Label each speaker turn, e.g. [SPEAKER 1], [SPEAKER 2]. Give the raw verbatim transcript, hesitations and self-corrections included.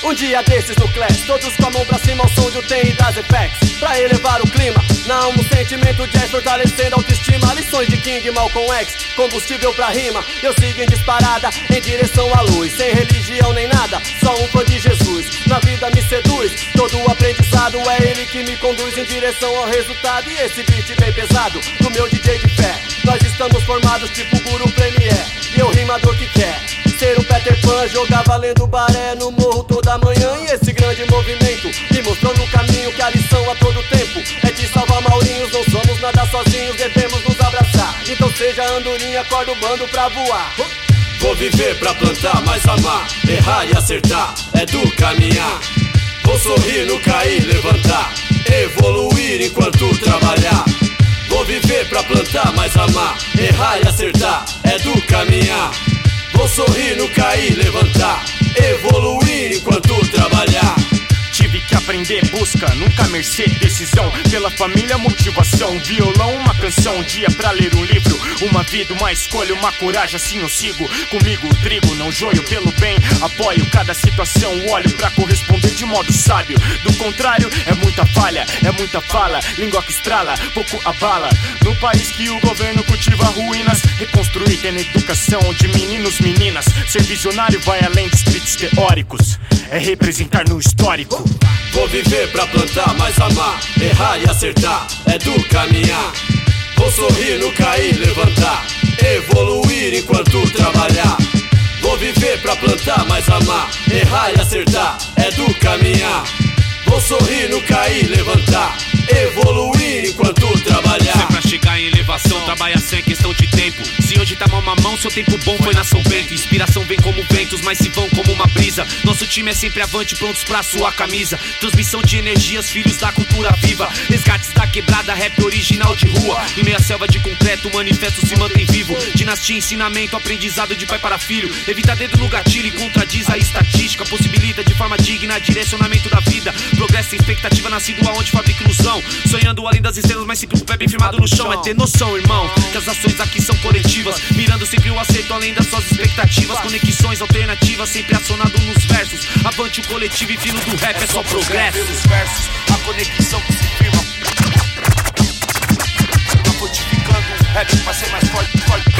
[SPEAKER 1] Um dia desses no Clash, todos com a mão pra cima ao som de U T e das Effects, pra elevar o clima, na alma um sentimento jazz fortalecendo a autoestima. Lições de King Malcolm X, combustível pra rima. Eu sigo em disparada, em direção à luz, sem religião nem nada, só um fã de Jesus. Na vida me seduz, todo o aprendizado é ele que me conduz em direção ao resultado. E esse beat bem pesado, do meu D J de fé, nós estamos formados tipo Guru Premier. E eu rimador que quer ser um Peter Pan, jogar valendo baré no morro toda manhã. E esse grande movimento me mostrou no caminho que a lição a todo tempo é de salvar Maurinhos. Não somos nada sozinhos, devemos nos abraçar. Então seja andorinha, acorda o bando pra voar.
[SPEAKER 2] Vou viver pra plantar, mas amar, errar e acertar é do caminhar. Vou sorrir no cair, levantar, evoluir enquanto trabalhar. Vou viver pra plantar, mas amar, errar e acertar é do caminhar. Vou sorrir no cair, levantar, evoluir enquanto trabalhar.
[SPEAKER 3] Tive que aprender, busca, nunca mercê, decisão. Pela família, motivação, violão, uma canção. Um dia pra ler um livro, uma vida, uma escolha, uma coragem, assim eu sigo. Comigo o trigo, não joio pelo bem. Apoio cada situação, olho pra corresponder de modo sábio. Do contrário, é muita falha, é muita fala, língua que estrala, pouco abala. No país que o governo cultiva ruínas, reconstruir tendo educação de meninos, meninas. Ser visionário vai além de escritos teóricos, é representar no histórico.
[SPEAKER 2] Vou viver pra plantar, mas amar, errar e acertar é do caminhar. Vou sorrir no cair, levantar, evoluir enquanto trabalhar. Vou viver pra plantar, mas amar, errar e acertar é do caminhar. Vou sorrir no cair, levantar, evoluir enquanto trabalhar.
[SPEAKER 4] Se é pra chegar em elevação, trabalha sem questão de tempo. Se hoje tá mal uma mão, seu tempo bom foi na São Bento. Inspiração vem como ventos, mas se vão como uma brisa. Nosso time é sempre avante, prontos pra suar camisa. Transmissão de energias, filhos da cultura viva. Resgates da quebrada, rap original de rua. Em meia selva de concreto, o manifesto se mantém vivo. Dinastia, ensinamento, aprendizado de pai para filho. Evita dedo no gatilho e contradiz a estatística. Possibilita de forma digna direcionamento da vida. Progresso e expectativa nascido aonde fabrica ilusão. Sonhando além das estrelas, mas sempre com o pé bem firmado no chão. É ter noção, irmão, que as ações aqui são coletivas, mirando sempre o acerto além das suas expectativas. Conexões alternativas, sempre acionado nos versos. Avante o coletivo e filo do rap é só progresso.
[SPEAKER 5] Pelos versos, a conexão que se firma, tá fortificando o rap pra ser mais forte, forte.